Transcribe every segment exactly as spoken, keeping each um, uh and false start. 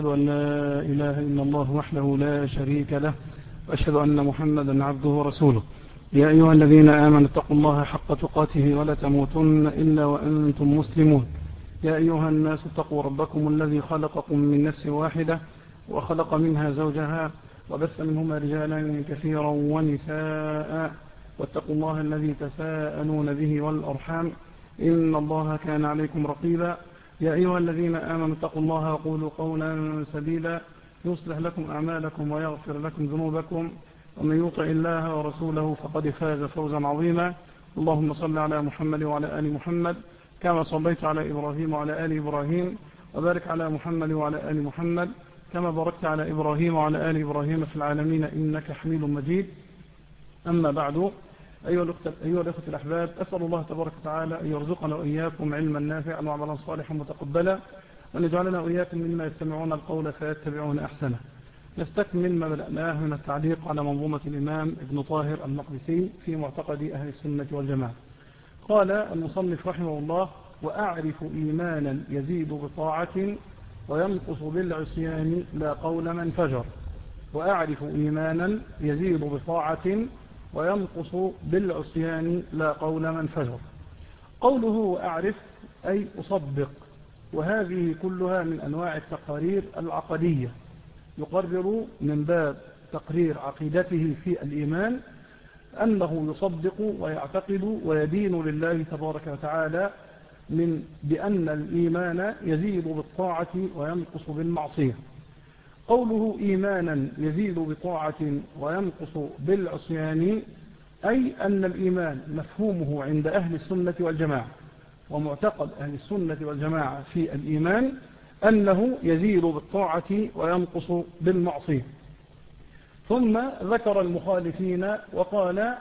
أشهد أن لا إله إلا الله وحده لا شريك له وأشهد أن محمدا عبده ورسوله. يا أيها الذين آمنوا اتقوا الله حق تقاته ولا تموتن إلا وأنتم مسلمون. يا أيها الناس اتقوا ربكم الذي خلقكم من نفس واحدة وخلق منها زوجها وبث منهما رجالا كثيرا ونساء واتقوا الله الذي تساءلون به والأرحام إن الله كان عليكم رقيبا. يا أيها الذين آمنوا اتقوا الله وقولوا قولا سديدا يصلح لكم أعمالكم ويغفر لكم ذنوبكم ومن يطع الله ورسوله فقد فاز فوزا عظيما. اللهم صل على محمد وعلى آل محمد كما صليت على إبراهيم وعلى آل إبراهيم وبارك على محمد وعلى آل محمد كما باركت على إبراهيم وعلى آل إبراهيم في العالمين إنك حميد مجيد. أما بعد، أيها الأخوة الأحباب، أسأل الله تبارك وتعالى أن يرزقنا وإياكم علما نافعا وعملا صالحا متقبلا وأن يجعلنا وإياكم مما يستمعون القول فيتبعون أحسنه. نستكمل ما بدأناه من التعليق على منظومة الإمام ابن طاهر المقدسي في معتقد أهل السنة والجماعة. قال المصنف رحمه الله: وأعرف إيمانا يزيد بطاعة وينقص بالعصيان لا قول من فجر. وأعرف إيمانا يزيد بطاعة وينقص بالعصيان لا قول من فجر. قوله وأعرف أي أصدق، وهذه كلها من أنواع التقارير العقدية، يقرر من باب تقرير عقيدته في الإيمان أنه يصدق ويعتقد ويدين لله تبارك وتعالى من بأن الإيمان يزيد بالطاعة وينقص بالمعصية. قوله إيمانا يزيد بطاعة وينقص بالعصيان أي أن الإيمان مفهومه عند أهل السنة والجماعة، ومعتقد أهل السنة والجماعة في الإيمان أنه يزيد بالطاعة وينقص بالمعصية. ثم ذكر المخالفين وقال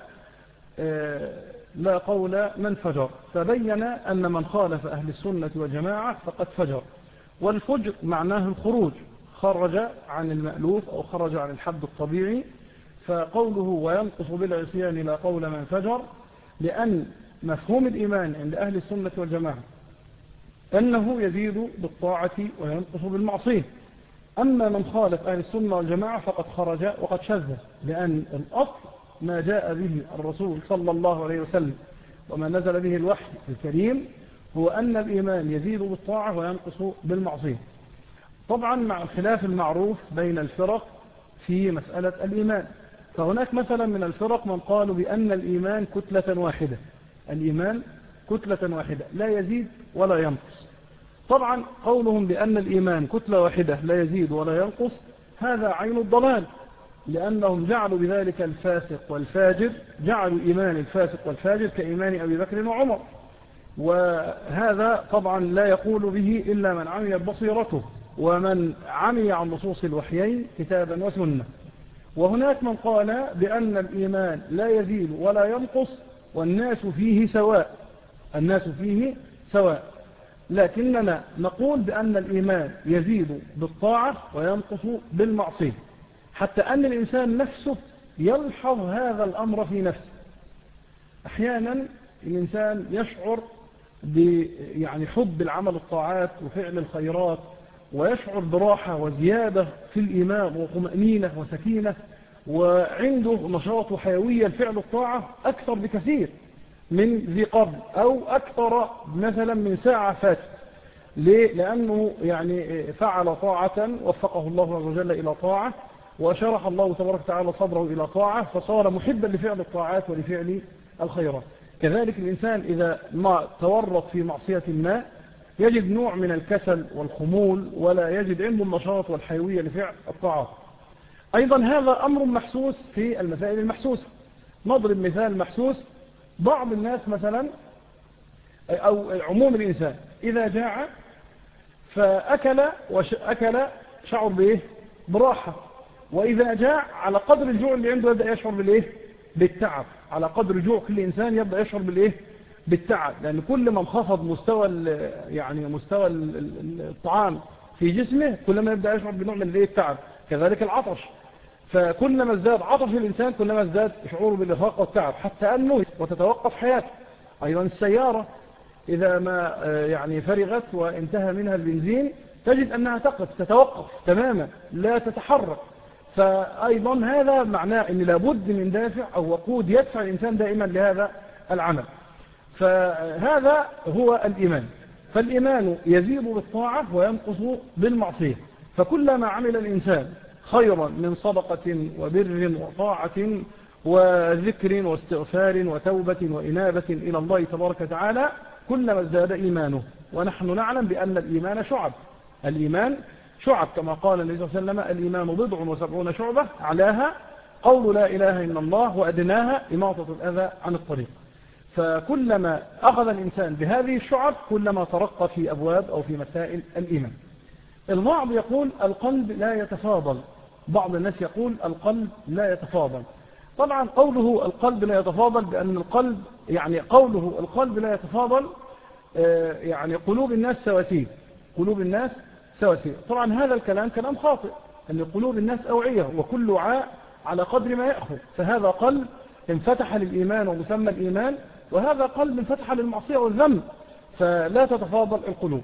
لا قول من فجر، فبين أن من خالف أهل السنة والجماعة فقد فجر، والفجر معناه الخروج، خرج عن المألوف أو خرج عن الحد الطبيعي. فقوله وينقص بالعصيان لا قول من فجر، لأن مفهوم الإيمان عند أهل السنة والجماعة أنه يزيد بالطاعة وينقص بالمعصية. أما من خالف أهل السنة والجماعة فقد خرج وقد شذ، لأن الأصل ما جاء به الرسول صلى الله عليه وسلم وما نزل به الوحي الكريم هو أن الإيمان يزيد بالطاعة وينقص بالمعصية. طبعا مع الخلاف المعروف بين الفرق في مسألة الإيمان، فهناك مثلا من الفرق من قالوا بأن الإيمان كتلة واحدة، الإيمان كتلة واحدة لا يزيد ولا ينقص. طبعا قولهم بأن الإيمان كتلة واحدة لا يزيد ولا ينقص هذا عين الضلال، لأنهم جعلوا بذلك الفاسق والفاجر، جعلوا إيمان الفاسق والفاجر كإيمان أبي بكر وعمر، وهذا طبعا لا يقول به إلا من عميت بصيرته ومن عمي عن نصوص الوحيين كتابا وسنة. وهناك من قال بأن الإيمان لا يزيد ولا ينقص والناس فيه سواء، الناس فيه سواء، لكننا نقول بأن الإيمان يزيد بالطاعة وينقص بالمعصية، حتى أن الإنسان نفسه يلحظ هذا الأمر في نفسه. أحيانا الإنسان يشعر يعني حب العمل الطاعات وفعل الخيرات، ويشعر براحة وزيادة في الإيمان وطمأنينة وسكينة، وعنده نشاط وحيوية لفعل الطاعة أكثر بكثير من ذي قبل، أو أكثر مثلا من ساعة فاتت. ليه؟ لأنه يعني فعل طاعة وفقه الله عز وجل إلى طاعة، وشرح الله تبارك وتعالى صدره إلى طاعة، فصار محبا لفعل الطاعات ولفعل الخيرات. كذلك الإنسان إذا ما تورط في معصية ما يجد نوع من الكسل والخمول، ولا يجد عنده النشاط والحيوية لفعل الطاعات. أيضا هذا أمر محسوس في المسائل المحسوسة. نضرب مثال محسوس: بعض الناس مثلا أو عموم الإنسان إذا جاع فأكل وأكل شعر بإيه؟ براحة، وإذا جاع على قدر الجوع اللي عنده يبدأ يشعر بالإيه؟ بالتعب. على قدر الجوع كل إنسان يبدأ يشعر بالإيه؟ بالتعب، لأن كل ما انخفض مستوى يعني مستوى الطعام في جسمه كلما يبدأ يشعر بنوع من التعب. كذلك العطش، فكلما ازداد عطش الإنسان كلما ازداد شعوره بالإرهاق والتعب حتى أنه وتتوقف حياته. أيضا السيارة إذا ما يعني فرغت وانتهى منها البنزين تجد أنها تقف تتوقف تماما لا تتحرك. فأيضا هذا معناه أن لابد من دافع أو وقود يدفع الإنسان دائما لهذا العمل. فهذا هو الإيمان. فالإيمان يزيد بالطاعة وينقص بالمعصية. فكلما عمل الإنسان خيرا من صدقة وبر وطاعة وذكر واستغفار وتوبة وإنابة إلى الله تبارك وتعالى كلما ازداد إيمانه. ونحن نعلم بأن الإيمان شعب. الإيمان شعب كما قال النبي صلى الله عليه وسلم الإيمان بضع وسبعون شعبة أعلاها قول لا إله إلا الله وأدناها إماطة الأذى عن الطريق. فكلما أخذ الإنسان بهذه الشعب كلما ترقى في أبواب أو في مسائل الإيمان. البعض يقول القلب لا يتفاضل. بعض الناس يقول القلب لا يتفاضل. طبعا قوله القلب لا يتفاضل بأن القلب يعني قوله القلب لا يتفاضل يعني قلوب الناس سواسية. قلوب الناس سواسية. طبعا هذا الكلام كلام خاطئ أن قلوب الناس أوعية وكل وعاء على قدر ما يأخذ. فهذا قلب انفتح للإيمان ومسمى الإيمان وهذا قلب انفتح للمعصية والذنب. فلا تتفاضل القلوب.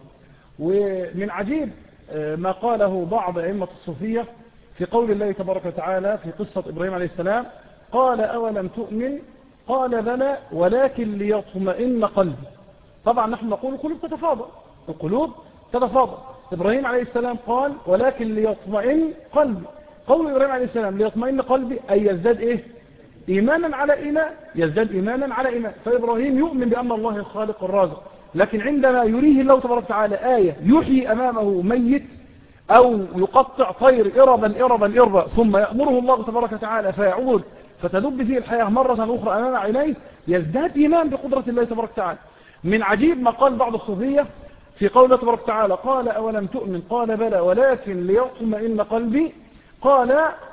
ومن عجيب ما قاله بعض أئمة الصوفية في قول الله تبارك وتعالى في قصة إبراهيم عليه السلام قال أولم تؤمن قال بلى ولكن ليطمئن قلبي. طبعا نحن نقول القلوب تتفاضل. القلوب تتفاضل. إبراهيم عليه السلام قال ولكن ليطمئن قلبي. قول إبراهيم عليه السلام ليطمئن قلبي أي يزداد إيه؟ إيمانا على إيمان. يزداد إيمانا على إيمان. فإبراهيم يؤمن بأن الله الخالق الرازق لكن عندما يريه الله تبارك وتعالى آية يحيي أمامه ميت أو يقطع طير إربا إربا إربا ثم يأمره الله تبارك وتعالى فيعود فتدب فيه الحياة مرة أخرى أمام عينيه يزداد إيمان بقدرة الله تبارك وتعالى. من عجيب ما قال بعض الصوفية في قوله تبارك وتعالى قال أولم تؤمن قال بلى ولكن ليطمئن قلبي. قال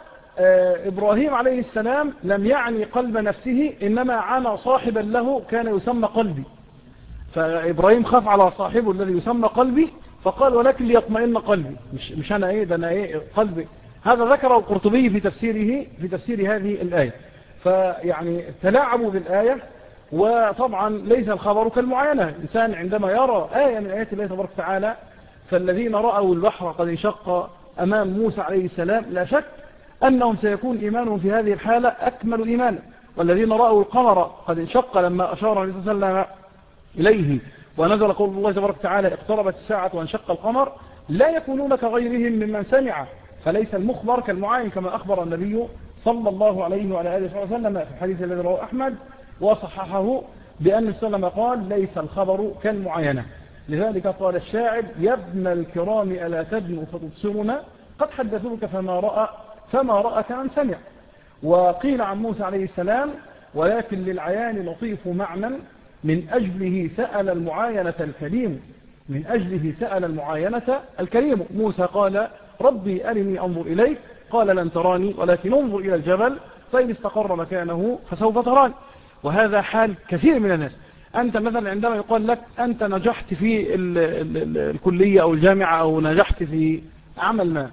آه إبراهيم عليه السلام لم يعني قلب نفسه إنما عانى صاحبا له كان يسمى قلبي. فإبراهيم خاف على صاحبه الذي يسمى قلبي فقال ولكن ليطمئن قلبي. مش, مش أنا إيه ده أنا إيه قلبي. هذا ذكره القرطبي في تفسيره في تفسير هذه الآية. فيعني تلاعبوا بالآية. وطبعا ليس الخبر كالمعاينة. الإنسان عندما يرى آية من آيات الله تبارك وتعالى فالذين رأوا البحر قد انشق أمام موسى عليه السلام لا شك أنهم سيكون إيمانهم في هذه الحالة أكمل إيمانا. والذين رأوا القمر قد انشق لما أشار النبي صلى الله عليه وسلم إليه ونزل قول الله تبارك وتعالى اقتربت الساعة وانشق القمر لا يكونون كغيرهم ممن سمع. فليس المخبر كالمعاين كما أخبر النبي صلى الله عليه وعلى آله وسلم في الحديث الذي رواه أحمد وصححه بأن السلام قال ليس الخبر كالمعاينة. لذلك قال الشاعر يا ابن الكرام ألا تدنو فتبصرنا قد حدثوك فما رأى فما رأى كمن سمع. وقيل عن موسى عليه السلام ولكن للعيان لطيف معنى من أجله سأل المعاينة الكريم. من أجله سأل المعاينة الكريم. موسى قال ربي أرني أنظر إليك قال لن تراني ولكن انظر إلى الجبل فإن استقر مكانه فسوف تراني. وهذا حال كثير من الناس. أنت مثلا عندما يقول لك أنت نجحت في ال ال ال الكلية أو الجامعة أو نجحت في عمل ما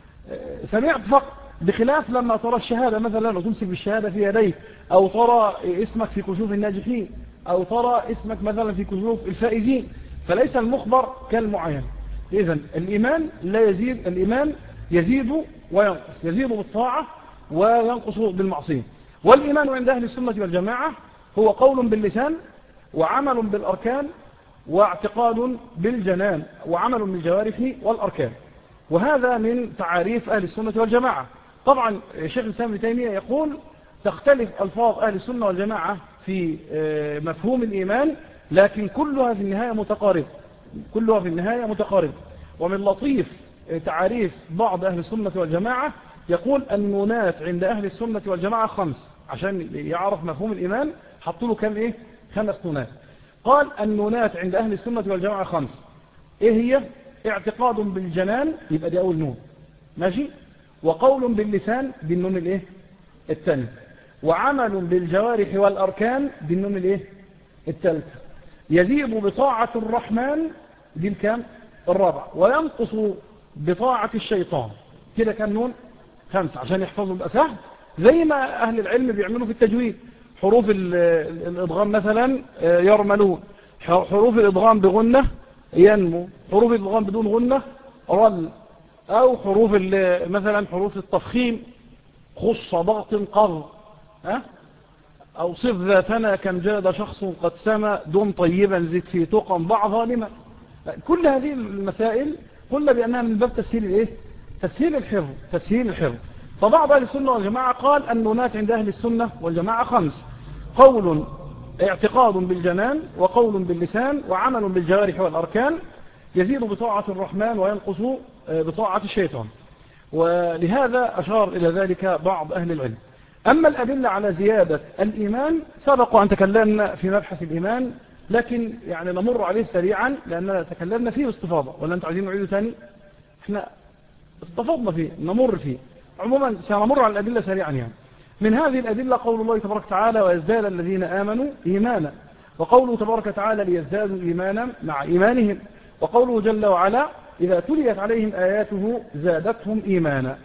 سمعت فقط بخلاف لما ترى الشهادة مثلا وتمسك بالشهادة في يديك أو ترى اسمك في كشوف الناجحين أو ترى اسمك مثلا في كشوف الفائزين. فليس المخبر كالمعين. إذن الإيمان لا يزيد. الإيمان يزيد وينقص. يزيد بالطاعة وينقص بالمعصية. والإيمان عند أهل السنة والجماعة هو قول باللسان وعمل بالأركان واعتقاد بالجنان وعمل بالجوارح والأركان. وهذا من تعاريف أهل السنة والجماعة. طبعا الشيخ الإسلام ابن تيمية يقول تختلف ألفاظ أهل السنة والجماعة في مفهوم الإيمان لكن كلها في النهاية متقاربة. كلها في النهاية متقاربة. ومن لطيف تعاريف بعض أهل السنة والجماعة يقول النونات عند أهل السنة والجماعة خمس. عشان يعرف مفهوم الإيمان حطوا له كم إيه؟ خمس نونات. قال النونات عند أهل السنة والجماعة خمس. إيه هي؟ اعتقاد بالجنان يبقى دي أول نون ماشي. وقول باللسان دي النون الإيه؟ الثاني. وعمل بالجوارح والأركان دي النون الإيه؟ الثالثة. يزيد بطاعة الرحمن دي الكام؟ الرابع. وينقص بطاعة الشيطان. كده كان نون خمسة عشان يحفظوا بقى سهل زي ما أهل العلم بيعملوا في التجويد. حروف الإضغام مثلا يرملون. حروف الإضغام بغنة ينمو. حروف الإضغام بدون غنة رل، أو حروف مثلا حروف التفخيم خص ضغط قر، أه؟ أو صف ذا ثنى كم جاد شخص قد سمى دم طيبا زد في تقى ضع ظالما. كل هذه المسائل قلنا بأنها من باب تسهيل الإيه؟ تسهيل الحفظ، تسهيل الحفظ. فبعض أهل السنة والجماعة قال أن هناك عند أهل السنة والجماعة خمس: قول اعتقاد بالجنان، وقول باللسان، وعمل بالجوارح والأركان، يزيد بطاعة الرحمن وينقص بطاعة الشيطان. ولهذا أشار إلى ذلك بعض أهل العلم. أما الأدلة على زيادة الإيمان سبق أن تكلمنا في مبحث الإيمان، لكن يعني نمر عليه سريعا لأننا تكلمنا فيه باستفاضة. ولا أنتم عايزين نعيده تاني؟ احنا استفضنا فيه، نمر فيه. عموما سنمر على الأدلة سريعا. يعني من هذه الأدلة قول الله تبارك وتعالى: ويزداد الذين آمنوا إيمانا، وقوله تبارك وتعالى: ليزدادوا إيمانا مع إيمانهم، وقوله جل وعلا: إذا تليت عليهم آياته زادتهم إيمانا.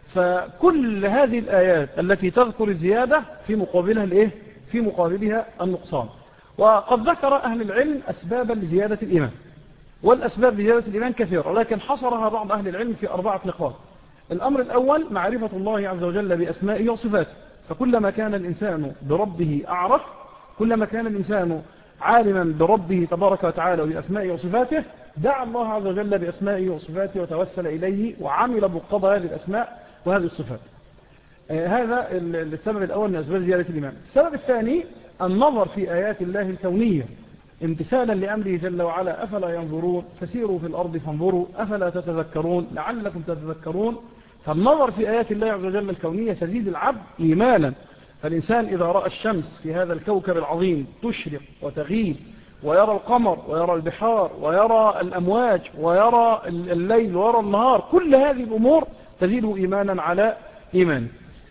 فكل هذه الآيات التي تذكر الزيادة في مقابلها الإيه؟ في مقابلها النقصان. وقد ذكر أهل العلم أسبابا لزيادة الإيمان، والأسباب لزيادة الإيمان كثيرة، ولكن حصرها بعض أهل العلم في أربعة نقاط. الأمر الأول معرفة الله عز وجل بأسمائه وصفاته، فكلما كان الإنسان بربه أعرف، كلما كان الإنسان عالما بربه تبارك وتعالى وبأسمائه وصفاته، دعا الله عز وجل بأسمائه وصفاته وتوسل إليه وعمل بمقتضى هذه الأسماء وهذه الصفات. آه هذا السبب الأول من أسباب زيادة الإيمان. السبب الثاني النظر في آيات الله الكونية امتثالا لأمره جل وعلا: أفلا ينظرون فسيروا في الأرض فانظروا أفلا تتذكرون لعلكم تتذكرون. فالنظر في آيات الله عز وجل الكونية تزيد العبد إيمانا. فالإنسان إذا رأى الشمس في هذا الكوكب العظيم تشرق وتغيب، ويرى القمر ويرى البحار ويرى الأمواج ويرى الليل ويرى النهار، كل هذه الأمور تزيد إيمانا على إيمان.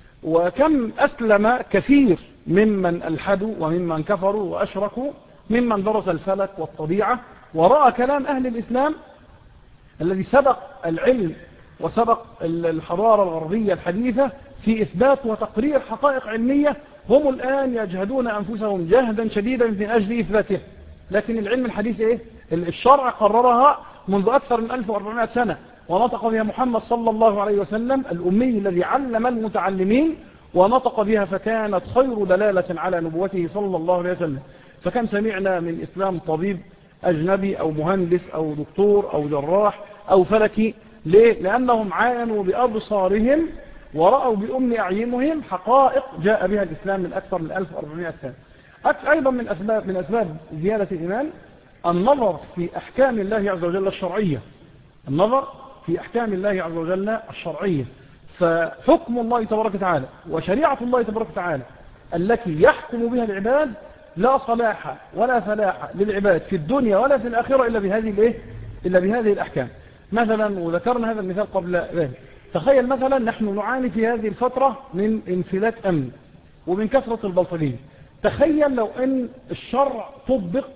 وكم أسلم كثير ممن ألحدوا وممن كفروا وأشركوا، ممن درس الفلك والطبيعة ورأى كلام أهل الإسلام الذي سبق العلم وسبق الحضارة الغربية الحديثة في إثبات وتقرير حقائق علمية، هم الآن يجهدون أنفسهم جهدا شديدا من أجل إثباته. لكن العلم الحديث إيه؟ الشرع قررها منذ أكثر من ألف وأربعمائة سنة، ونطق بها محمد صلى الله عليه وسلم الأمي الذي علم المتعلمين، ونطق بها فكانت خير دلالة على نبوته صلى الله عليه وسلم. فكم سمعنا من إسلام طبيب أجنبي أو مهندس أو دكتور أو جراح أو فلكي. ليه؟ لأنهم عاينوا بأبصارهم ورأوا بأم أعينهم حقائق جاء بها الإسلام من أكثر من ألف وأربعمائة سنة. أيضا من أسباب, من أسباب زيادة الإيمان النظر في أحكام الله عز وجل الشرعية، النظر في أحكام الله عز وجل الشرعية. فحكم الله تبارك وتعالى وشريعة الله تبارك وتعالى التي يحكم بها العباد لا صلاح ولا فلاح للعباد في الدنيا ولا في الآخرة إلا بهذه الإيه؟ إلا بهذه الأحكام. مثلا، وذكرنا هذا المثال قبل ذلك، تخيل مثلا نحن نعاني في هذه الفترة من انفلات أمن ومن كثرة البلطجية. تخيل لو أن الشرع طبق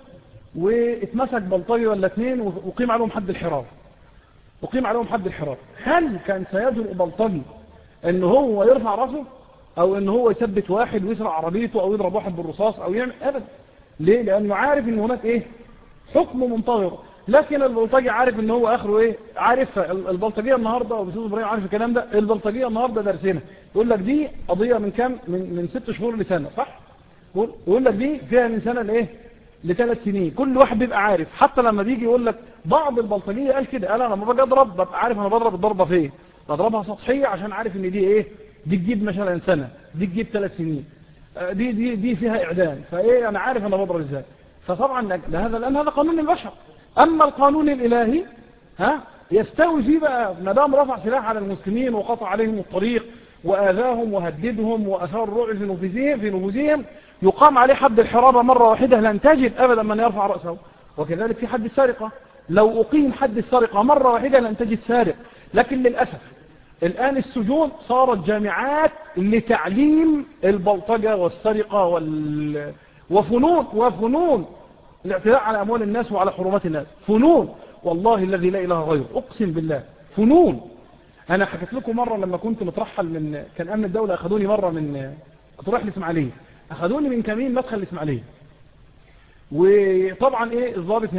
واتمسك بلطجي ولا اثنين وقيم عليهم حد الحرار، وقيم عليهم حد الحرار، هل كان سيجرؤ بلطجي ان هو يرفع راسه او ان هو يثبت واحد ويسرق عربيته او يضرب واحد بالرصاص او يعمل؟ ابدا. ليه؟ لانه عارف ان هناك ايه؟ حكم منتظر. لكن البلطجي عارف ان هو اخره ايه؟ عارف البلطجيه النهارده، وبالاستاذ ابراهيم عارف الكلام ده، البلطجيه النهارده درسنا يقول لك دي قضيه من كام؟ من من ست شهور لسنه، صح؟ ويقول لك دي فيها من سنه لايه؟ لثلاث سنين. كل واحد بيبقى عارف. حتى لما بيجي يقول لك بعض البلطجيه قال كده، قال انا لما باجي اضرب ببقى عارف انا بضرب الضربه فين، بضربها سطحيه عشان عارف ان دي ايه؟ دي تجيب مثلا سنه، دي تجيب ثلاث سنين، دي دي دي فيها اعدام، فايه انا عارف انا بضرب ازاي. فطبعا هذا لان هذا قانون البشر. اما القانون الالهي ها يستوي فيه بقى ما دام رفع سلاح على المسلمين وقطع عليهم الطريق واذاهم وهددهم واثار الرعب في نفوسهم في نفوسهم يقام عليه حد الحرابة مرة واحدة، لن تجد أبدا من يرفع رأسه. وكذلك في حد السرقة، لو أقيم حد السرقة مرة واحدة لن تجد سارق. لكن للأسف الآن السجون صارت جامعات لتعليم البلطجة والسرقة وال... وفنون وفنون الاعتداء على أموال الناس وعلى حرمات الناس. فنون والله الذي لا إله غيره، أقسم بالله فنون. أنا حكيت لكم مرة لما كنت مترحل من كان أمن الدولة، أخذوني مرة من كنت رايح الإسماعيلية، أخذوني من كمين مدخل الإسماعيلية. وطبعا إيه الضابط هناك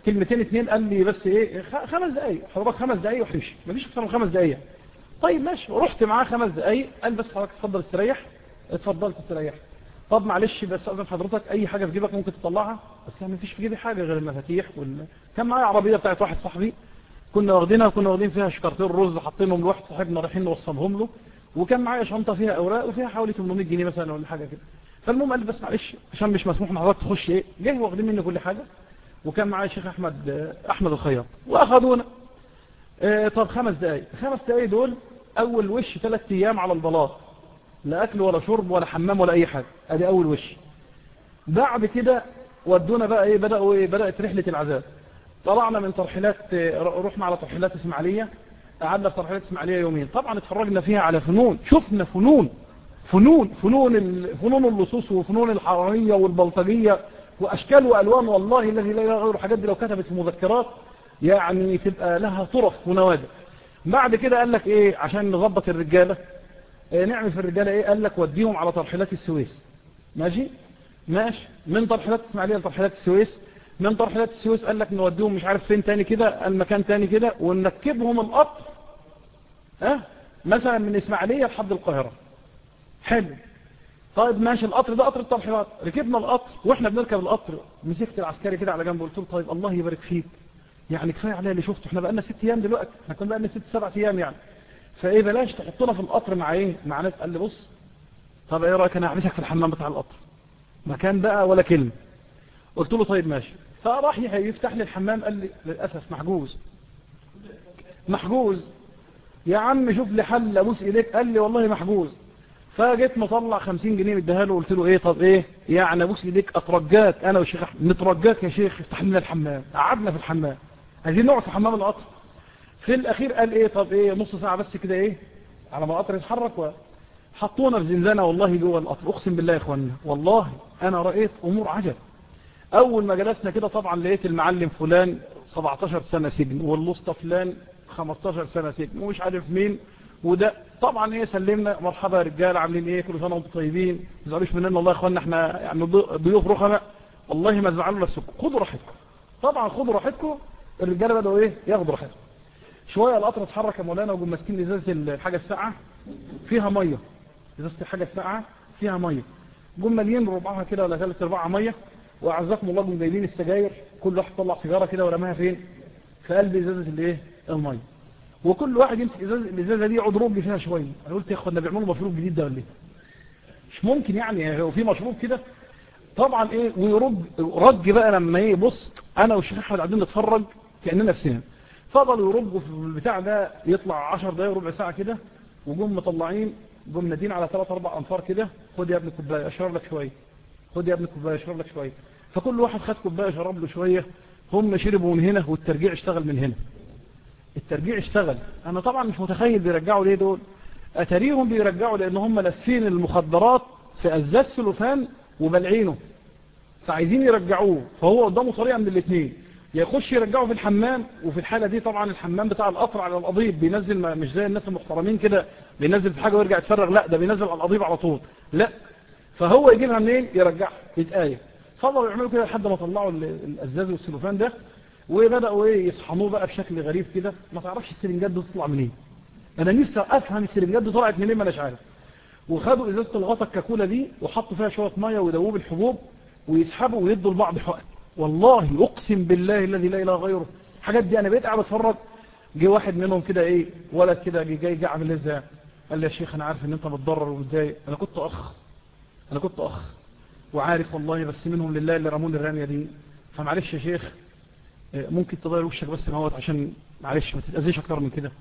كلمتين اتنين، قال لي بس ايه خمس دقايق حضرتك، خمس دقايق وهمشي، مفيش اكتر من خمس دقايق. طيب ماشي، رحت معاه خمس دقايق، قال بس حضرتك اتفضل استريح. اتفضلت استريح. طب معلش بس اذن حضرتك اي حاجه في جيبك ممكن تطلعها؟ بس يعني مفيش في جيبي حاجه غير المفاتيح وال... كان معايا عربيه بتاعت واحد صاحبي كنا واخدينها، كنا واخدين فيها شكارتين رز حاطينهم لواحد صاحبنا رايحين نوصلهم له، وكان معايا شنطه فيها اوراق وفيها حوالي ثمانمائة جنيه مثلا ولا حاجه كده. فالمهم قال لي بس معلش عشان مش مسموح ان حضرتك تخش ايه، جه واخدين مني كل حاجه، وكان معايا الشيخ احمد احمد الخياط واخدونا. اه طب خمس دقايق، خمس دقايق دول اول وش ثلاث ايام على البلاط، لا اكل ولا شرب ولا حمام ولا اي حاجه، ادي اول وش. بعد كده ودونا بقى ايه، بداوا ايه، بدات رحله العذاب. طلعنا من ترحيلات، رحنا على ترحيلات اسماعيليه، قعدنا في ترحيلات اسماعيليه يومين، طبعا اتفرجنا فيها على فنون، شفنا فنون فنون فنون فنون اللصوص وفنون الحراميه والبلطجيه واشكال والوان، والله الذي لا اله غيره. حاجات دي لو كتبت في مذكرات يعني تبقى لها طرف ونوادر. بعد كده قال لك ايه عشان نظبط الرجاله، إيه نعمل في الرجاله ايه، قال لك وديهم على ترحيلات السويس. ماشي ماشي، من ترحيلات اسماعيليه لترحيلات السويس، من ترحيلات السويس قال لك نوديهم مش عارف فين تاني كده، المكان تاني كده، ونركبهم القطر ها أه؟ مثلا من اسماعيليه لحد القاهره. حلو، طيب ماشي، القطر ده قطر الترحيلات. ركبنا القطر، واحنا بنركب القطر مسكت العسكري كده على جنب، قلت له طيب الله يبارك فيك، يعني كفايه عليا اللي شفته، احنا بقى لنا ست ايام دلوقتي، احنا كنا بقى لنا ست سبع ايام يعني، فايه بلاش تحطنا في القطر مع ايه، مع ناس. قال لي بص طب ايه رايك انا هحبسك في الحمام بتاع القطر، مكان بقى ولا كلمه. قلت له طيب ماشي. فراح يفتح لي الحمام، قال لي للاسف محجوز. محجوز يا عم، شوف لي حل ابوس ايديك. قال لي والله محجوز. فجيت مطلع خمسين جنيه مديها له، قلت له ايه طب ايه يعني ابوس ايديك اترجاك انا والشيخ احمد، نترجاك يا شيخ افتح لنا الحمام. قعدنا في الحمام، عايزين نقعد في حمام القطر. في الاخير قال ايه طب ايه نص ساعه بس كده ايه على ما القطر يتحرك، وحطونا في زنزانه والله جوه القطر. اقسم بالله يا اخوانا والله انا رايت امور عجب. اول ما جلسنا كده طبعا لقيت المعلم فلان سبعتاشر سنه سجن، واللصطى فلان خمستاشر سنه سجن، ومش عارف مين وده. طبعا ايه سلمنا مرحبا يا رجاله عاملين ايه، كل سنه وانتم طيبين، ما تزعلوش مننا والله يا اخوانا احنا يعني ضيوف رخماء، والله ما تزعلوا نفسكم، خدوا راحتكم. طبعا خدوا راحتكم. الرجاله بداوا ايه ياخدوا راحتهم. شويه القطر اتحرك يا مولانا، وجم ماسكين ازازه الحاجه الساقعه فيها ميه، ازازه الحاجه الساقعه فيها ميه، جم مالين ربعها كده ولا ثلاث ارباعها ميه، واعزكم الله جم جايبين السجاير، كل واحد طلع سيجاره كده ورماها فين، في قلب ازازه الايه الميه، وكل واحد يمسك ازازه الازازه دي يقعد رج فيها شويه. انا قلت يا اخوانا بيعملوا مشروب جديد ده ولا ايه؟ مش ممكن يعني هو في مشروب كده. طبعا ايه ويرج رج بقى لما ايه بص انا والشيخ احمد قاعدين نتفرج كاننا في سينما. فضلوا يرجوا في البتاع ده يطلع عشر دقايق ربع ساعه كده، وجم مطلعين جم نادين على ثلاث اربع انفار كده، خد يا ابني كوبايه اشرب لك شويه، خد يا ابني كوبايه اشرب لك شويه. فكل واحد خد كوبايه شرب له شويه، هم شربوا من هنا والترجيع اشتغل من هنا. الترجيع اشتغل. انا طبعا مش متخيل بيرجعوا ليه دول، اتاريهم بيرجعوا لان هم لافين المخدرات في ازاز سلوفان وبلعينه، فعايزين يرجعوه. فهو قدامه طريقه من الاثنين، يا يخش يرجعه في الحمام، وفي الحاله دي طبعا الحمام بتاع القطر على القضيب بينزل، مش زي الناس المحترمين كده بينزل في حاجه ويرجع يتفرغ، لا ده بينزل على القضيب على طول. لا فهو يجيبها منين يرجعها يتقاية. فضلوا يعملوا كده لحد ما طلعوا الازاز والسلوفان ده، وبداوا ايه يصحنوه بقى بشكل غريب كده، ما تعرفش السرنجات دي تطلع منين. انا نفسي افهم السرنجات دي طلعت منين ما اناش عارف. وخدوا ازازه الغطا الكاكولا دي وحطوا فيها شويه ميه ويدوبوا الحبوب ويسحبوا ويدوا لبعض حقن. والله اقسم بالله الذي لا اله غيره الحاجات دي انا بقيت قاعد اتفرج. جه واحد منهم كده ايه ولد كده جاي جاي عامل ازاي، قال لي يا شيخ انا عارف ان انت متضرر ومتضايق، انا كنت اخ انا كنت اخ وعارف والله، بس منهم لله اللي رموني الرميه دي، فمعلش يا شيخ ممكن تغير وشك بس نهوت عشان معلش ما تتاذيش اكتر من كده.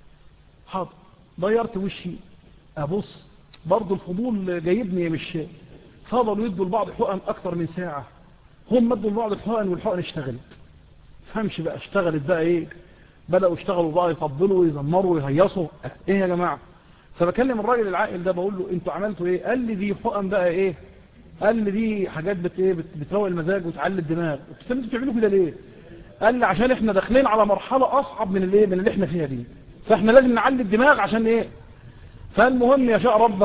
حاضر. ضيرت وشي ابص برضه الفضول جايبني، مش فضلوا يدوا لبعض حقن اكتر من ساعه، هم مدوا لبعض الحقن والحقن اشتغلت. فهمش بقى اشتغلت بقى ايه، بداوا يشتغلوا بقى يفضلوا ويزمروا ويهيصوا ايه يا جماعه. فبكلم الراجل العاقل ده بقول له انتوا عملتوا ايه؟ قال لي دي حقن بقى ايه، قال لي دي حاجات بت ايه بتروق المزاج وتعلي الدماغ. قلت له انتوا بتعملوا كده ليه؟ قال لي عشان احنا داخلين على مرحله اصعب من الايه من اللي احنا فيها دي، فاحنا لازم نعلي الدماغ عشان ايه. فالمهم يشاء ربك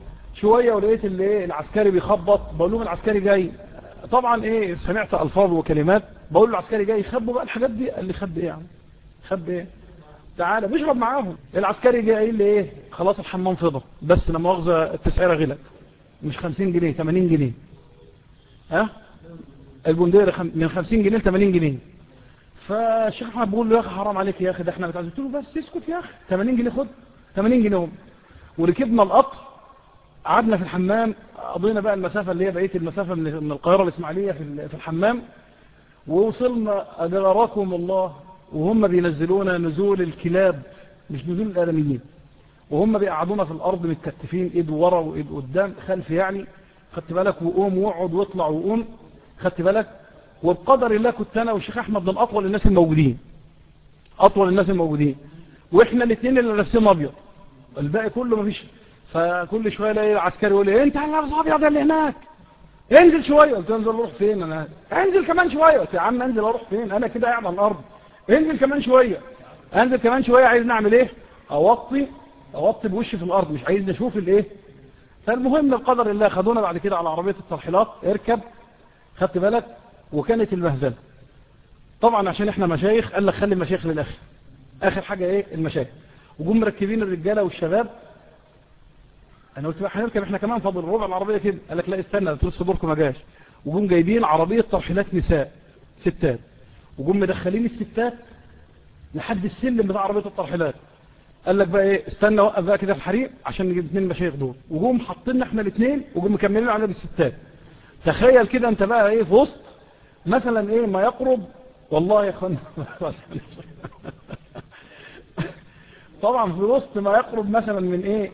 شويه ولقيت اللي ايه العسكري بيخبط، بقول لهم العسكري جاي. طبعا ايه سمعت الفاظ وكلمات بقول له العسكري جاي يخبوا بقى الحاجات دي. قال لي خب ايه يا عم؟ خب ايه؟ تعالى بيشرب معاهم. العسكري جاي قايل لي ايه؟ خلاص الحمام فضى، بس لما مؤاخذه التسعيره غلت، مش خمسين جنيه ثمانين جنيه. ها البندير خم... من خمسين جنيه ل ثمانين جنيه. فالشيخ احمد بيقول له يا اخي حرام عليك يا اخي، ده احنا بتعزم. قلت له بس اسكت يا اخي، ثمانين جنيه خد، ثمانين جنيه هم. وركبنا القطر، قعدنا في الحمام، قضينا بقى المسافه اللي هي بقيه المسافه من القاهره الاسماعيليه في في الحمام. ووصلنا أجراكم الله وهم بينزلونا نزول الكلاب، مش نزول الآدميين، وهم بيقعدونا في الأرض متكتفين، إيد ورا وإيد قدام خلف يعني. خدت بالك؟ وقوم وقعد واطلع وقوم. خدت بالك؟ وبقدر الله كنت أنا والشيخ أحمد من أطول الناس الموجودين، أطول الناس الموجودين، وإحنا الاثنين اللي لابسين أبيض، الباقي كله مفيش. فكل شوية الاقي العسكري يقول لي أنت اللي لابس أبيض اللي هناك، انزل شويه. قلت له انزل اروح فين؟ انا انزل كمان شويه. قلت يا عم انزل اروح فين؟ انا كده قاعد على الارض. انزل كمان شويه. انزل كمان شويه. عايز نعمل ايه؟ اوطي اوطي بوشي في الارض، مش عايز نشوف الايه. فالمهم بقدر الله خدونا بعد كده على عربيه الترحيلات، اركب. خدت بالك؟ وكانت المهزله طبعا عشان احنا مشايخ، قال لك خلي المشايخ للاخر، اخر حاجه ايه؟ المشايخ. وجم مركبين الرجاله والشباب. انا قلت بقى هنركب احنا كمان، فاضل ربع العربيه كده. قال لك لا استنى، قلت لسه دوركم ما جاش. وجم جايبين عربيه ترحيلات نساء ستات، وجم مدخلين الستات لحد السلم بتاع عربيه الترحيلات. قال لك بقى ايه؟ استنى وقف بقى كده الحريق عشان نجيب اثنين مشايخ دول. وجم حاطيننا احنا الاثنين، وجم مكملين على الستات. تخيل كده انت بقى ايه في وسط مثلا ايه ما يقرب، والله يا اخوانا طبعا في وسط ما يقرب مثلا من ايه،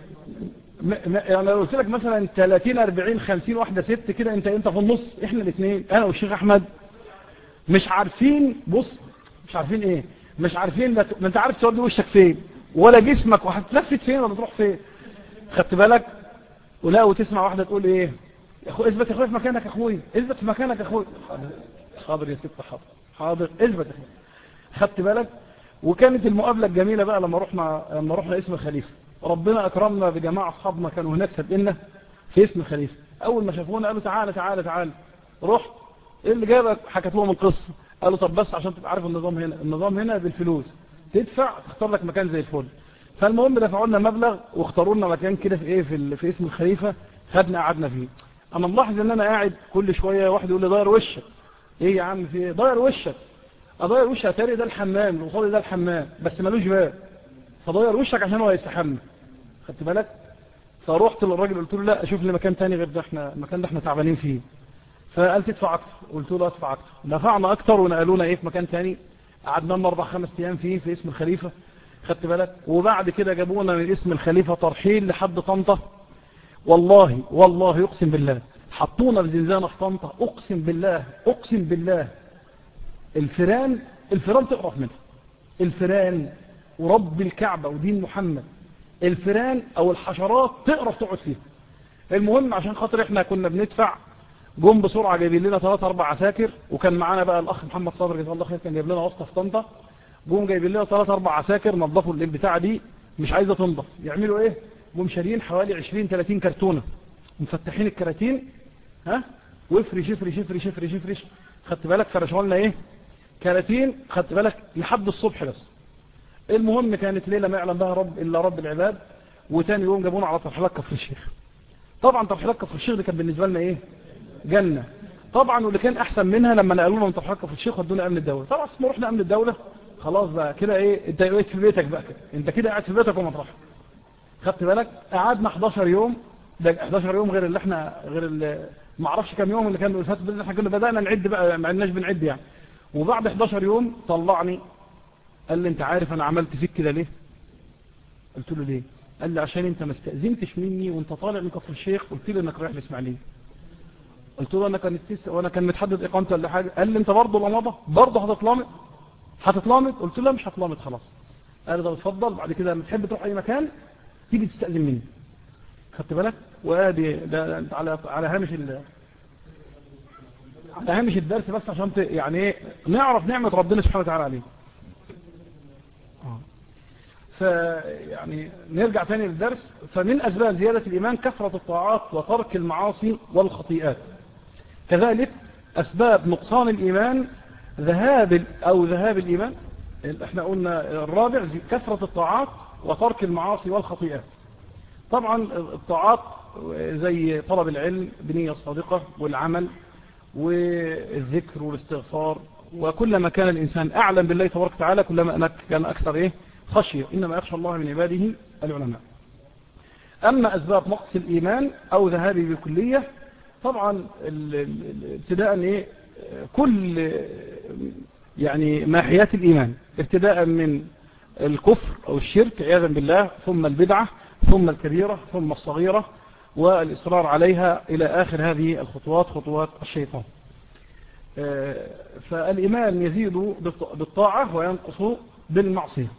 يعني لو قلت لك مثلا ثلاثين أربعين خمسين واحده ست كده، انت انت في النص، احنا الاثنين انا والشيخ احمد مش عارفين. بص مش عارفين ايه، مش عارفين ما انت عارف تودي وشك فين ولا جسمك، وهتلفت فين ولا تروح فين. خدت بالك؟ ولا وتسمع واحده تقول ايه؟ يا اخو اثبت يا اخويا في مكانك، يا اخويا اثبت في مكانك يا اخويا. حاضر يا ست، حاضر حاضر اثبت يا اخويا. خدت بالك؟ وكانت المقابله الجميله بقى لما رحنا لما رحنا اسم الخليفه. ربنا اكرمنا بجماعه اصحابنا كانوا هناك سابقنا في اسم الخليفه. اول ما شافونا قالوا تعالى تعالى تعالى. رحت ايه اللي جابك؟ حكيت لهم القصه. قالوا طب بس عشان تبقى عارف النظام هنا، النظام هنا بالفلوس، تدفع تختار لك مكان زي الفل. فالمهم دفعوا لنا مبلغ واختاروا لنا مكان كده في ايه في, في اسم الخليفه. خدنا قعدنا فيه. انا ملاحظ ان انا قاعد كل شويه واحد يقول لي ضاير وشك. ايه يا عم في ايه؟ ضاير وشك. اضاير وشك اتاري ده الحمام اللي قصادي ده الحمام بس ملوش باب، فضاير وشك عشان هو يستحمى. خدت بالك؟ فروحت للراجل قلت له لا اشوف لي مكان تاني غير ده، احنا المكان ده احنا تعبانين فيه. فقال تدفع اكتر. قلت له ادفع اكتر. دفعنا اكتر ونقلونا ايه في مكان تاني، قعدنا لنا اربع خمس ايام فيه في اسم الخليفه. خدت بالك؟ وبعد كده جابونا من اسم الخليفه ترحيل لحد طنطا. والله والله اقسم بالله حطونا في زنزانه في طنطا. اقسم بالله اقسم بالله الفيران الفيران تقرف منها. الفيران ورب الكعبه ودين محمد، الفيران او الحشرات تقرف تقعد فيها. المهم عشان خاطر احنا كنا بندفع، جم بسرعه جايبين لنا ثلاث اربع عساكر، وكان معانا بقى الاخ محمد صابر جزاه الله خير كان جايب لنا واسطه في طنطا. جم جايبين لنا ثلاث اربع عساكر نظفوا البتاعه دي مش عايزه تنضف. يعملوا ايه؟ جم شاريين حوالي عشرين ثلاثين كرتونه، مفتحين الكراتين ها، وافرش افرش افرش افرش افرش. خدت بالك؟ فرشوا لنا ايه؟ كراتين. خدت بالك؟ لحد الصبح بس. المهم كانت ليله ما يعلم بها رب الا رب العباد. وتاني يوم جابونا على ترحيلات كفر الشيخ. طبعا ترحيلات كفر الشيخ دي كان بالنسبه لنا ايه؟ جنه. طبعا واللي كان احسن منها لما نقلونا من ترحيلات كفر الشيخ ودونا امن الدوله. طبعا اسمه رحنا امن الدوله، خلاص بقى كده ايه، انت بقيت في بيتك بقى كده، انت كده قاعد في بيتك ومطرحك. خدت بالك؟ قعدنا احداشر يوم. ده احداشر يوم غير اللي احنا غير اللي ما اعرفش كام يوم اللي كانوا فاتوا اللي احنا كنا بدانا نعد بقى، ما عدناش بنعد يعني. وبعد احداشر يوم طلعني قال لي انت عارف انا عملت فيك كده ليه؟ قلت له ليه؟ قال لي عشان انت ما استأذنتش مني وانت طالع من كفر الشيخ قلت لي انك رايح الاسماعيليه. قلت له انا كانت تس... وانا كان متحدد اقامتي ولا حاجه. قال لي انت برضه لمضه برضه هتطلمت هتطلمت. قلت له لا مش هطلمت خلاص. قال لي طب اتفضل بعد كده لما تحب تروح اي مكان تيجي تستأذن مني. خدت بالك؟ وادي ده على على هامش ال... على هامش الدرس بس عشان ت... يعني ايه نعرف نعمه ربنا سبحانه وتعالى عليه. فيعني نرجع تاني للدرس. فمن أسباب زيادة الإيمان كثرة الطاعات وترك المعاصي والخطيئات. كذلك أسباب نقصان الإيمان ذهاب أو ذهاب الإيمان. احنا قلنا الرابع كثرة الطاعات وترك المعاصي والخطيئات. طبعا الطاعات زي طلب العلم بنية صادقة والعمل والذكر والاستغفار، وكلما كان الإنسان أعلم بالله تبارك وتعالى كلما كان أكثر إيه خشية، إنما يخشى الله من عباده العلماء. أما أسباب نقص الإيمان أو ذهابه بالكلية، طبعا ابتداء إيه كل يعني ماحيات الإيمان، ابتداء من الكفر أو الشرك عياذا بالله، ثم البدعة، ثم الكبيرة، ثم الصغيرة، والإصرار عليها إلى آخر هذه الخطوات، خطوات الشيطان. فالإيمان يزيد بالطاعة وينقص بالمعصية.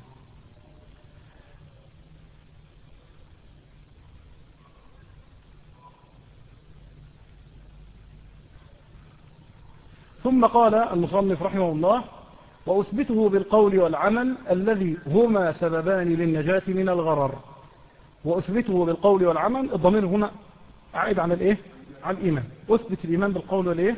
ثم قال المصنف رحمه الله: وأثبته بالقول والعمل الذي هما سببان للنجاة من الغرر. وأثبته بالقول والعمل، الضمير هنا عائد عن الايه؟ عن الإيمان. أثبت الإيمان بالقول والايه؟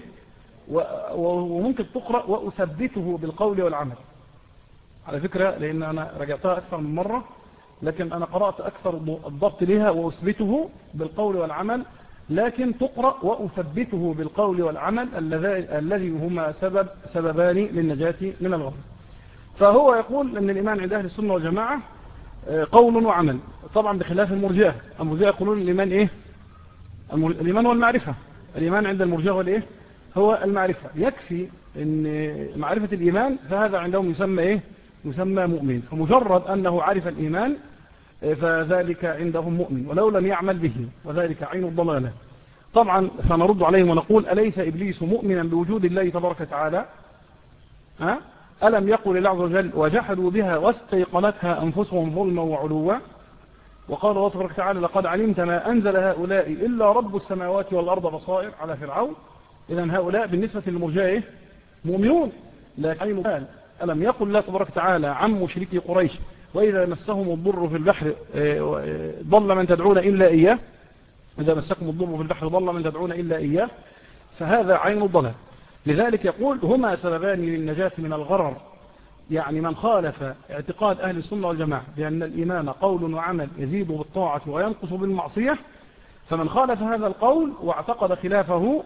وممكن تقرأ وأثبته بالقول والعمل على فكرة، لأن أنا رجعتها أكثر من مرة، لكن أنا قرأت أكثر الضبط لها وأثبته بالقول والعمل، لكن تقرأ وأثبته بالقول والعمل الذي هما سبب سببان للنجاة من الغرر. فهو يقول أن الإيمان عند أهل السنة والجماعة قول وعمل، طبعا بخلاف المرجئة. المرجئة يقولون الإيمان إيه؟ الإيمان هو المعرفة. الإيمان عند المرجئة هو الإيه؟ هو المعرفة. يكفي أن معرفة الإيمان فهذا عندهم يسمى إيه؟ يسمى مؤمن. فمجرد أنه عرف الإيمان فذلك عندهم مؤمن ولو لم يعمل به، وذلك عين الضلالة. طبعا فنرد عليهم ونقول: أليس إبليس مؤمنا بوجود الله تبارك وتعالى؟ ها؟ ألم يقل الله عز وجل: وجحدوا بها واستيقنتها أنفسهم ظلما وعلوا؟ وقال الله تبارك وتعالى: لقد علمت ما أنزل هؤلاء إلا رب السماوات والأرض بصائر على فرعون. إذن هؤلاء بالنسبة للمرجئة مؤمنون. لكن قال: ألم يقل الله تبارك وتعالى عن مشركي قريش: وإذا مسهم الضر في البحر ضل من تدعون إلا إياه؟ إذا مسكم الضر في البحر ضل من تدعون إلا إياه. فهذا عين الضلال. لذلك يقول: هما سببان للنجاة من الغرر. يعني من خالف اعتقاد أهل السنة والجماعة بأن الإيمان قول وعمل يزيد بالطاعة وينقص بالمعصية، فمن خالف هذا القول واعتقد خلافه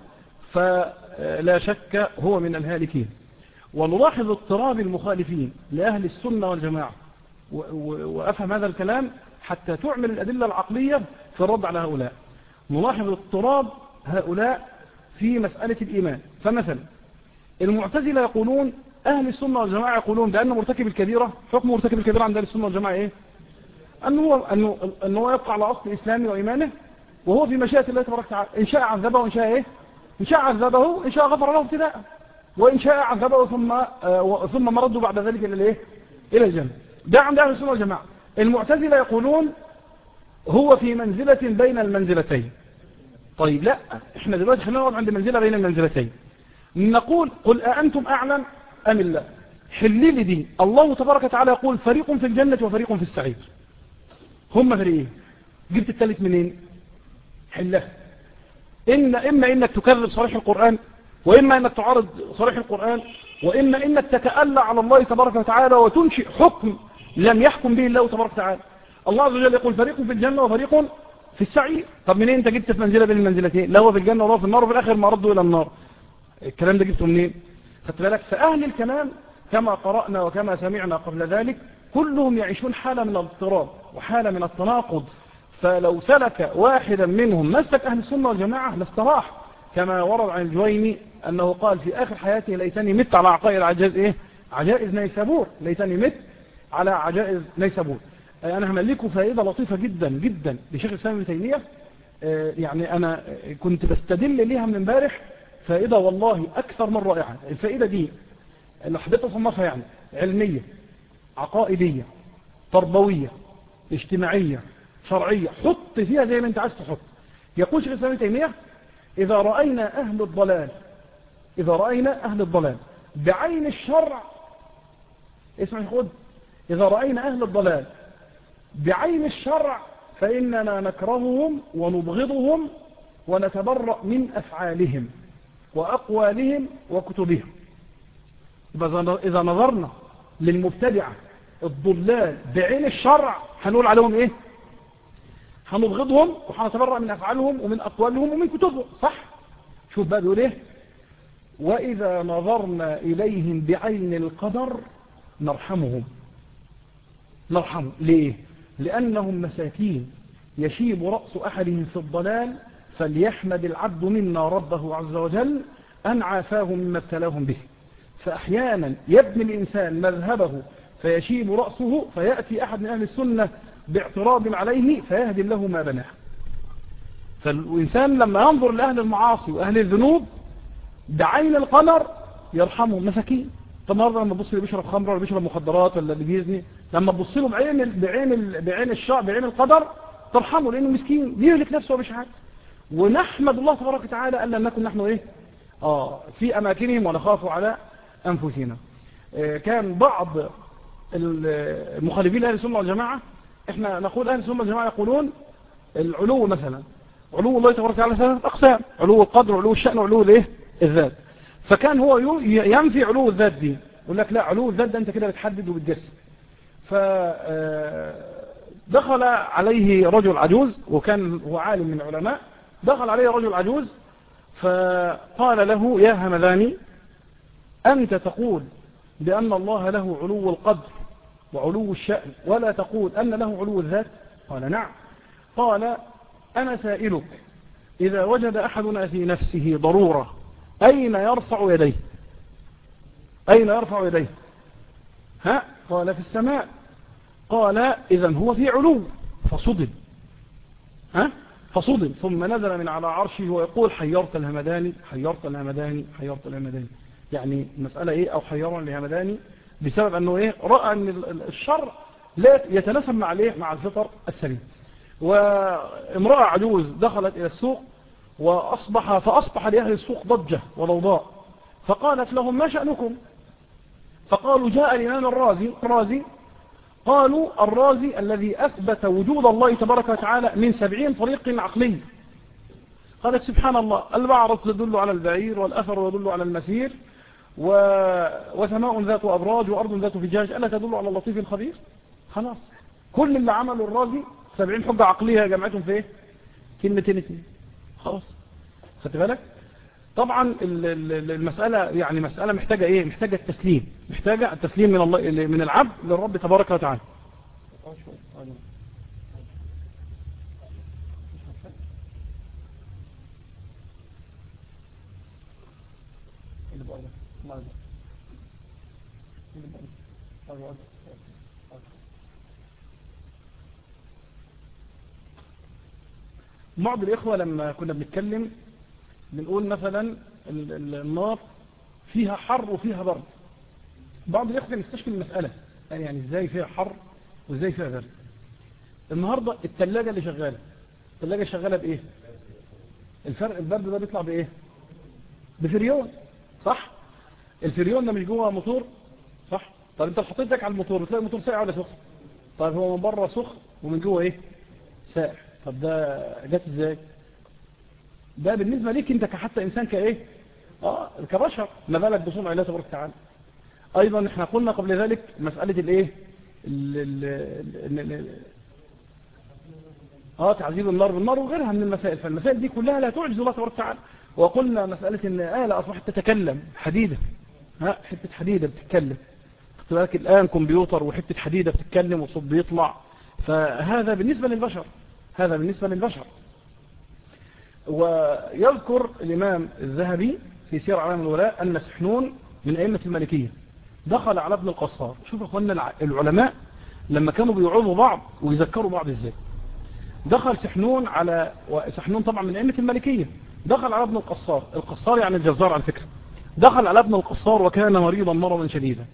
فلا شك هو من الهالكين. ونلاحظ اضطراب المخالفين لأهل السنة والجماعة، وأفهم هذا الكلام حتى تعمل الأدلة العقلية في الرد على هؤلاء. نلاحظ اضطراب هؤلاء في مسألة الإيمان. فمثلا المعتزلة يقولون: أهل السنة والجماعة يقولون بأن مرتكب الكبيرة، حكم مرتكب الكبيرة عند أهل السنة والجماعة إيه؟ أنه, أنه, أنه يبقى على أصل إسلامه وإيمانه، وهو في مشيئة الله تبارك وتعالى. إن شاء عذبه وإن شاء إيه؟ إن شاء عذبه، إن شاء غفر له ابتداء، وإن شاء عذبه ثم آه ثم مرده بعد ذلك إلى الإيه؟ إلى الجنة. ده عند أهل السنة والجماعة. المعتزلة يقولون هو في منزلة بين المنزلتين. طيب لا، احنا دلوقتي خلينا نقعد عند منزلة بين المنزلتين. نقول: قل أأنتم أعلم أم الله؟ حلي لي دي. الله تبارك وتعالى يقول: فريق في الجنة وفريق في السعير. هم فريقين، جبت الثالث منين؟ حلها. إن إما إنك تكذب صريح القرآن، وإما إنك تعارض صريح القرآن، وإما إنك تتألى على الله تبارك وتعالى وتنشئ حكم لم يحكم به الله تبارك وتعالى. الله عز وجل يقول: فريق في الجنة وفريق في السعير. طب منين انت جبت في منزلة بين المنزلتين؟ لا هو في الجنة ولا في النار، وفي الآخر ما ردوا إلى النار. الكلام ده جبته منين؟ خدت بالك؟ فأهل الكلام كما قرأنا وكما سمعنا قبل ذلك كلهم يعيشون حالة من الاضطراب وحالة من التناقض. فلو سلك واحدا منهم مسلك أهل السنة والجماعة لاستراح، كما ورد عن الجويني أنه قال في آخر حياته: ليتني مت على عقائد عجائز إيه؟ عجائز نيسابور. ليتني مت على عجائز نيسابور. أنا هملكه فائدة لطيفة جدا جدا لشيخ الإسلام ابن تيمية. يعني أنا كنت بستدل ليها من امبارح، فائدة والله أكثر من رائعة. الفائدة دي اللي حبيت أصنفها يعني علمية، عقائدية، تربوية، اجتماعية، شرعية، حط فيها زي ما أنت عايز تحط. يقول شيخ الإسلام ابن تيمية: إذا رأينا أهل الضلال إذا رأينا أهل الضلال بعين الشرع، اسمع يا خد، إذا رأينا أهل الضلال بعين الشرع فإننا نكرههم ونبغضهم ونتبرأ من أفعالهم وأقوالهم وكتبهم. يبقى إذا نظرنا للمبتدعة الضلال بعين الشرع هنقول عليهم إيه؟ هنبغضهم وهنتبرأ من أفعالهم ومن أقوالهم ومن كتبهم، صح؟ شوف بقى بيقول إيه؟ وإذا نظرنا إليهم بعين القدر نرحمهم. نرحمهم ليه؟ لأنهم مساكين يشيب رأس أحدهم في الضلال، فليحمد العبد منا ربه عز وجل أن عافاه مما ابتلاهم به. فأحيانا يبني الإنسان مذهبه فيشيب رأسه، فيأتي أحد من أهل السنة باعتراض عليه فيهدم له ما بناه. فالإنسان لما ينظر لأهل المعاصي وأهل الذنوب بعين القدر يرحمهم، مساكين. طب النهارده لما تبص اللي بيشرب خمره ولا بيشرب مخدرات ولا اللي بيزني، لما تبص له بعين بعين بعين الشرع بعين القدر ترحمه، لانه مسكين بيهلك نفسه ومش عارف. ونحمد الله تبارك وتعالى ان لم نكن نحن ايه اه في اماكنهم ونخاف على انفسنا. آه كان بعض المخالفين لاهل السنه والجماعه، احنا نقول اهل السنه والجماعه يقولون العلو مثلا، علو الله تبارك وتعالى ثلاثه اقسام: علو القدر وعلو الشأن وعلو الايه الذات. فكان هو ينفي علو الذات دي، يقول لك لا، علو الذات ده انت كده بتحدد وبتجسم. فدخل عليه رجل عجوز، وكان هو عالم من العلماء، دخل عليه رجل عجوز فقال له: يا همذاني، أنت تقول بأن الله له علو القدر وعلو الشأن ولا تقول أن له علو الذات؟ قال: نعم. قال: أنا سائلك، إذا وجد أحدنا في نفسه ضرورة أين يرفع يديه؟ أين يرفع يديه؟ ها؟ قال: في السماء. قال: إذن هو في علو. فصدم، ها؟ فصدم، ثم نزل من على عرشه ويقول: حيرت الهمداني، حيرت الهمداني، حيرت الهمداني. يعني المسألة إيه؟ أو حيرا الهمداني، بسبب أنه إيه؟ رأى أن الشر لا يتناسب مع الإيه؟ مع الفطر السليم. وامرأة عجوز دخلت إلى السوق وأصبح فأصبح لأهل السوق ضجة وضوضاء، فقالت لهم: ما شأنكم؟ فقالوا: جاء الإمام الرازي. الرازي قالوا: الرازي الذي أثبت وجود الله تبارك وتعالى من سبعين طريق عقلي. قالت: سبحان الله، البعرة تدل على البعير، والأثر يدل على المسير، و... وسماء ذات أبراج وأرض ذات فجاج، ألا تدل على اللطيف الخبير؟ خلاص، كل اللي عمله الرازي سبعين حجة عقلية جمعتهم في إيه؟ كلمتين اتنين، خلاص. خدت بالك؟ طبعا المسألة يعني مسألة محتاجة ايه؟ محتاجة التسليم، محتاجة التسليم من الله، من العبد للرب تبارك وتعالى. بعض الإخوة لما كنا بنتكلم بنقول مثلا النار فيها حر وفيها برد، بعض الإخوة كان يستشكل المسألة، يعني, يعني ازاي فيها حر وازاي فيها برد. النهاردة التلاجة اللي شغالة، التلاجة شغالة بإيه؟ الفرق البرد ده بيطلع بإيه؟ بفريون، صح؟ الفريون ده مش جوه موتور، صح؟ طب انت حطيت لك على الموتور بتلاقي الموتور ساقع ولا سخن؟ طيب هو من بره سخن ومن جوه ايه؟ ساقع. طب ده جت ازاي؟ ده بالنسبة ليك انت كحتى انسان كايه اه كبشر، ما بالك بصنع الله تبارك وتعالى. ايضا احنا قلنا قبل ذلك مسألة الايه اه تعذيب النار بالنار وغيرها من المسائل. فالمسائل دي كلها لا تعجز الله تبارك وتعالى. وقلنا مسألة ان آلة اصبحت تتكلم، حديدة، ها حتة حديدة بتتكلم، خدت بالك الان كمبيوتر وحتة حديدة بتتكلم وصوت بيطلع. فهذا بالنسبة للبشر، هذا بالنسبة للبشر. ويذكر الإمام الذهبي في سير أعلام الولاء أن سحنون من أئمة المالكية دخل على ابن القصار. شوف يا أخوانا العلماء لما كانوا بيعوضوا بعض ويذكروا بعض إزاي. دخل سحنون على، وسحنون طبعا من أئمة المالكية، دخل على ابن القصار، القصار يعني الجزار على فكرة، دخل على ابن القصار وكان مريضا مرضا شديدا،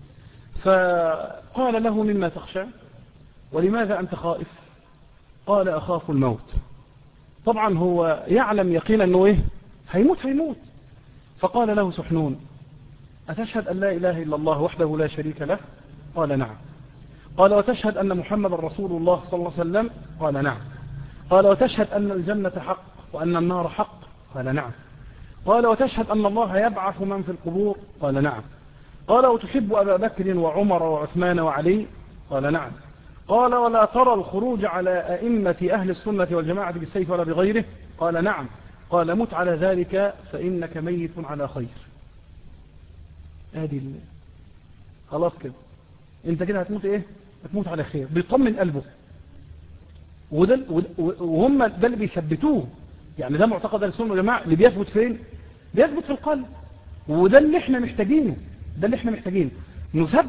فقال له: مما تخشى ولماذا أنت خائف؟ قال: أخاف الموت. طبعا هو يعلم يقينا أنه إيه؟ هيموت هيموت. فقال له سحنون: أتشهد أن لا إله إلا الله وحده لا شريك له؟ قال: نعم. قال: وتشهد أن محمد رسول الله صلى الله عليه وسلم؟ قال: نعم. قال: وتشهد أن الجنة حق وأن النار حق؟ قال: نعم. قال: وتشهد أن الله يبعث من في القبور؟ قال: نعم. قال وتحب أبا بكر وعمر وعثمان وعلي؟ قال نعم. قال ولا ترى الخروج على أئمة أهل السنة والجماعة بالسيف ولا بغيره؟ قال نعم. قال مت على ذلك فإنك ميت على خير. هذه خلاص كده انت كده هتموت ايه؟ هتموت على خير. بيطمن قلبه، وده وهم ده اللي بيثبتوه. يعني ده معتقد اهل السنه والجماعه اللي بيثبت فين؟ بيثبت في القلب. وده اللي احنا محتاجينه، ده اللي احنا محتاجينه نثبت